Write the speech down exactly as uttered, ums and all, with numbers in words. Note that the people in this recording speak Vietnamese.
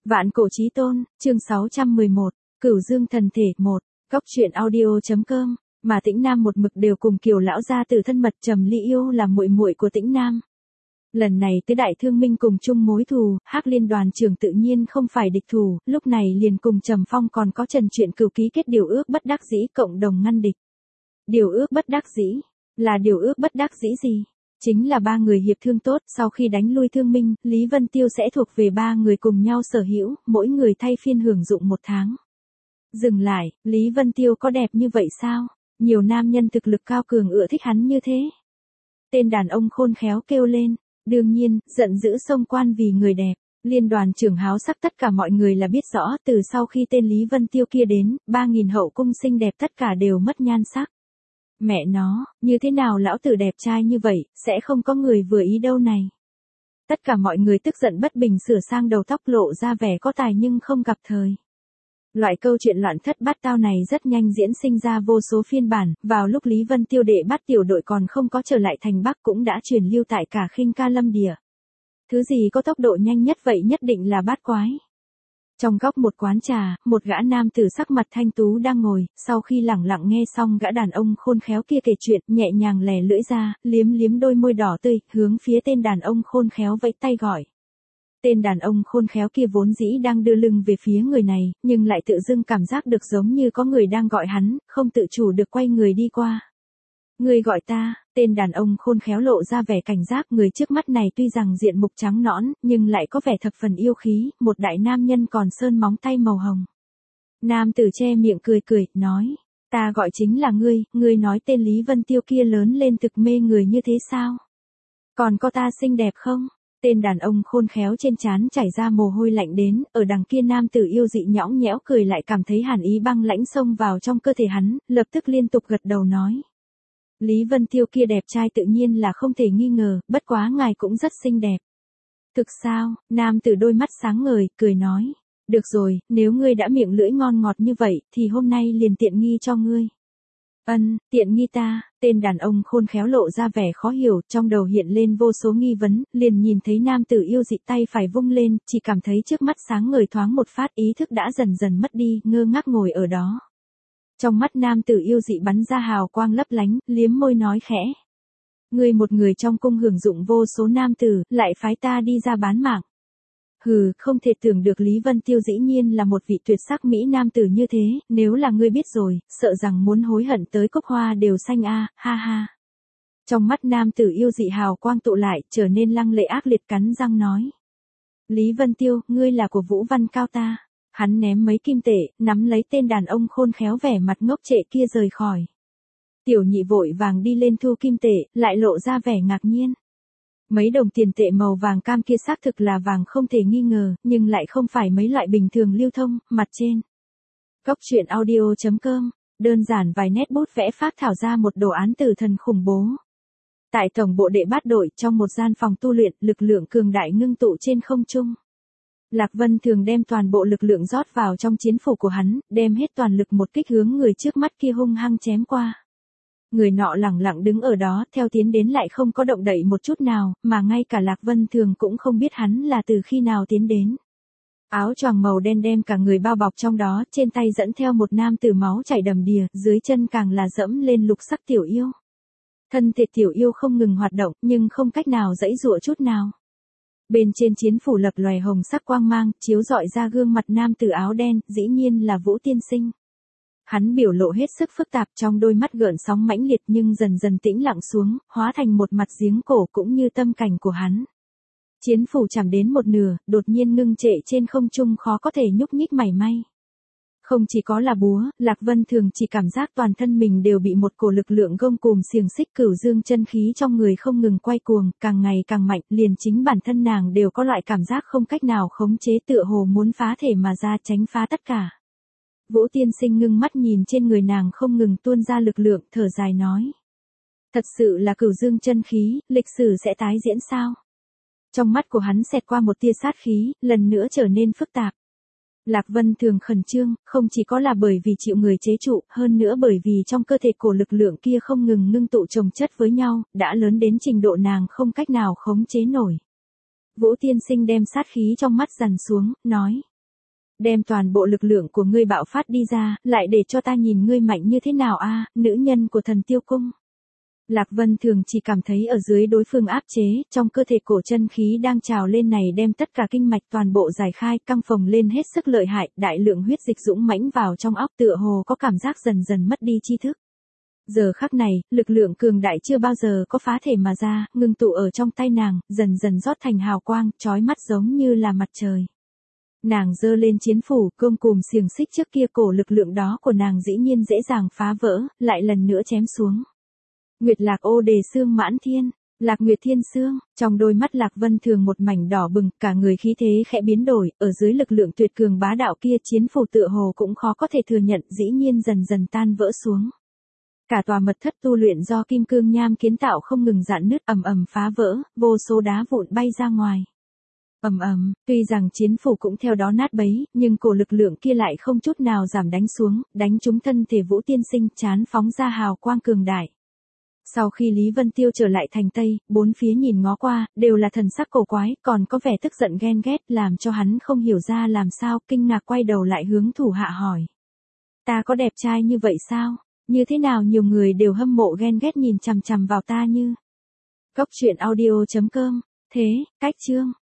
Vạn cổ chí tôn, chương sáu trăm mười một, Cửu Dương thần thể một, Góc truyện audio.com, mà Tĩnh Nam một mực đều cùng Kiều lão gia tử thân mật. Trầm Ly Yêu là muội muội của Tĩnh Nam. Lần này tứ đại thương minh cùng chung mối thù, Hắc Liên đoàn trưởng tự nhiên không phải địch thủ, lúc này liền cùng Trầm Phong còn có Trần Truyện Cửu ký kết điều ước bất đắc dĩ cộng đồng ngăn địch. Điều ước bất đắc dĩ, là điều ước bất đắc dĩ gì? Chính là ba người hiệp thương tốt, sau khi đánh lui thương minh, Lý Vân Tiêu sẽ thuộc về ba người cùng nhau sở hữu, mỗi người thay phiên hưởng dụng một tháng. Dừng lại, Lý Vân Tiêu có đẹp như vậy sao? Nhiều nam nhân thực lực cao cường ưa thích hắn như thế. Tên đàn ông khôn khéo kêu lên, đương nhiên, giận dữ xông quan vì người đẹp. Liên đoàn trưởng háo sắc tất cả mọi người là biết rõ, từ sau khi tên Lý Vân Tiêu kia đến, ba nghìn hậu cung xinh đẹp tất cả đều mất nhan sắc. Mẹ nó, như thế nào lão tử đẹp trai như vậy, sẽ không có người vừa ý đâu này. Tất cả mọi người tức giận bất bình sửa sang đầu tóc lộ ra vẻ có tài nhưng không gặp thời. Loại câu chuyện loạn thất bát tao này rất nhanh diễn sinh ra vô số phiên bản, vào lúc Lý Vân Tiêu đệ bắt tiểu đội còn không có trở lại thành Bắc cũng đã truyền lưu tại cả Khinh Ca Lâm Địa. Thứ gì có tốc độ nhanh nhất vậy nhất định là bát quái. Trong góc một quán trà, một gã nam tử sắc mặt thanh tú đang ngồi, sau khi lẳng lặng nghe xong gã đàn ông khôn khéo kia kể chuyện, nhẹ nhàng lè lưỡi ra, liếm liếm đôi môi đỏ tươi, hướng phía tên đàn ông khôn khéo vẫy tay gọi. Tên đàn ông khôn khéo kia vốn dĩ đang đưa lưng về phía người này, nhưng lại tự dưng cảm giác được giống như có người đang gọi hắn, không tự chủ được quay người đi qua. Người gọi ta, tên đàn ông khôn khéo lộ ra vẻ cảnh giác. Người trước mắt này tuy rằng diện mục trắng nõn, nhưng lại có vẻ thập phần yêu khí, một đại nam nhân còn sơn móng tay màu hồng. Nam tử che miệng cười cười, nói, ta gọi chính là ngươi, ngươi nói tên Lý Vân Tiêu kia lớn lên thực mê người như thế sao? Còn có ta xinh đẹp không? Tên đàn ông khôn khéo trên trán chảy ra mồ hôi lạnh đến, ở đằng kia nam tử yêu dị nhõng nhẽo cười lại cảm thấy hàn ý băng lãnh xông vào trong cơ thể hắn, lập tức liên tục gật đầu nói. Lý Vân Tiêu kia đẹp trai tự nhiên là không thể nghi ngờ, bất quá ngài cũng rất xinh đẹp. Thực sao? Nam tử đôi mắt sáng ngời, cười nói. Được rồi, nếu ngươi đã miệng lưỡi ngon ngọt như vậy, thì hôm nay liền tiện nghi cho ngươi. Ân, tiện nghi ta, tên đàn ông khôn khéo lộ ra vẻ khó hiểu, trong đầu hiện lên vô số nghi vấn, liền nhìn thấy nam tử yêu dị tay phải vung lên, chỉ cảm thấy trước mắt sáng ngời thoáng một phát, ý thức đã dần dần mất đi, ngơ ngác ngồi ở đó. Trong mắt nam tử yêu dị bắn ra hào quang lấp lánh, liếm môi nói khẽ. Ngươi một người trong cung hưởng dụng vô số nam tử, lại phái ta đi ra bán mạng. Hừ, không thể tưởng được Lý Vân Tiêu dĩ nhiên là một vị tuyệt sắc mỹ nam tử như thế, nếu là ngươi biết rồi, sợ rằng muốn hối hận tới cốc hoa đều xanh a, ha ha. Trong mắt nam tử yêu dị hào quang tụ lại, trở nên lăng lệ ác liệt cắn răng nói. Lý Vân Tiêu, ngươi là của Vũ Văn Cao ta. Hắn ném mấy kim tệ, nắm lấy tên đàn ông khôn khéo vẻ mặt ngốc trệ kia rời khỏi. Tiểu nhị vội vàng đi lên thu kim tệ, lại lộ ra vẻ ngạc nhiên. Mấy đồng tiền tệ màu vàng cam kia xác thực là vàng không thể nghi ngờ, nhưng lại không phải mấy loại bình thường lưu thông, mặt trên. Góc truyện audio.com, đơn giản vài nét bút vẽ phác thảo ra một đồ án tử thần khủng bố. Tại tổng bộ đệ bát đội, trong một gian phòng tu luyện, lực lượng cường đại ngưng tụ trên không trung. Lạc Vân Thường đem toàn bộ lực lượng rót vào trong chiến phủ của hắn, đem hết toàn lực một kích hướng người trước mắt kia hung hăng chém qua. Người nọ lẳng lặng đứng ở đó, theo tiến đến lại không có động đậy một chút nào, mà ngay cả Lạc Vân Thường cũng không biết hắn là từ khi nào tiến đến. Áo choàng màu đen đem cả người bao bọc trong đó, trên tay dẫn theo một nam tử máu chảy đầm đìa, dưới chân càng là dẫm lên lục sắc tiểu yêu. Thân thể tiểu yêu không ngừng hoạt động, nhưng không cách nào giãy giụa chút nào. Bên trên chiến phủ lập lòe hồng sắc quang mang, chiếu rọi ra gương mặt nam tử áo đen, dĩ nhiên là Vũ Tiên Sinh. Hắn biểu lộ hết sức phức tạp, trong đôi mắt gợn sóng mãnh liệt nhưng dần dần tĩnh lặng xuống, hóa thành một mặt giếng cổ cũng như tâm cảnh của hắn. Chiến phủ chạm đến một nửa, đột nhiên ngưng trệ trên không trung khó có thể nhúc nhích mảy may. Không chỉ có là búa, Lạc Vân Thường chỉ cảm giác toàn thân mình đều bị một cổ lực lượng gông cùm xiềng xích cửu dương chân khí trong người không ngừng quay cuồng, càng ngày càng mạnh, liền chính bản thân nàng đều có loại cảm giác không cách nào khống chế tựa hồ muốn phá thể mà ra tránh phá tất cả. Vũ Tiên Sinh ngưng mắt nhìn trên người nàng không ngừng tuôn ra lực lượng, thở dài nói. Thật sự là cửu dương chân khí, lịch sử sẽ tái diễn sao? Trong mắt của hắn xẹt qua một tia sát khí, lần nữa trở nên phức tạp. Lạc Vân Thường khẩn trương, không chỉ có là bởi vì chịu người chế trụ, hơn nữa bởi vì trong cơ thể cổ lực lượng kia không ngừng ngưng tụ chồng chất với nhau, đã lớn đến trình độ nàng không cách nào khống chế nổi. Vũ Tiên Sinh đem sát khí trong mắt dằn xuống, nói, Đem toàn bộ lực lượng của ngươi bạo phát đi ra, lại để cho ta nhìn ngươi mạnh như thế nào a, nữ nhân của Thần Tiêu Cung. Lạc Vân Thường chỉ cảm thấy ở dưới đối phương áp chế, trong cơ thể cổ chân khí đang trào lên này đem tất cả kinh mạch toàn bộ giải khai, căng phồng lên hết sức lợi hại, đại lượng huyết dịch dũng mãnh vào trong óc, tựa hồ có cảm giác dần dần mất đi tri thức. Giờ khắc này, lực lượng cường đại chưa bao giờ có phá thể mà ra, ngưng tụ ở trong tay nàng, dần dần rót thành hào quang, chói mắt giống như là mặt trời. Nàng giơ lên chiến phủ, cương cùm xiềng xích trước kia cổ lực lượng đó của nàng dĩ nhiên dễ dàng phá vỡ, lại lần nữa chém xuống. Nguyệt Lạc ô đề xương mãn thiên, Lạc Nguyệt Thiên Xương, trong đôi mắt Lạc Vân Thường một mảnh đỏ bừng, cả người khí thế khẽ biến đổi, ở dưới lực lượng tuyệt cường bá đạo kia chiến phủ tựa hồ cũng khó có thể thừa nhận, dĩ nhiên dần dần tan vỡ xuống. Cả tòa mật thất tu luyện do kim cương nham kiến tạo không ngừng rạn nứt, ầm ầm phá vỡ, vô số đá vụn bay ra ngoài. Ầm ầm, tuy rằng chiến phủ cũng theo đó nát bấy, nhưng cổ lực lượng kia lại không chút nào giảm đánh xuống, đánh trúng thân thể Vũ Tiên Sinh, chán phóng ra hào quang cường đại. Sau khi Lý Vân Tiêu trở lại thành Tây, bốn phía nhìn ngó qua, đều là thần sắc cổ quái, còn có vẻ tức giận ghen ghét, làm cho hắn không hiểu ra làm sao, kinh ngạc quay đầu lại hướng thủ hạ hỏi. Ta có đẹp trai như vậy sao? Như thế nào nhiều người đều hâm mộ ghen ghét nhìn chằm chằm vào ta như? Góc truyện audio chấm com, thế, cách chương.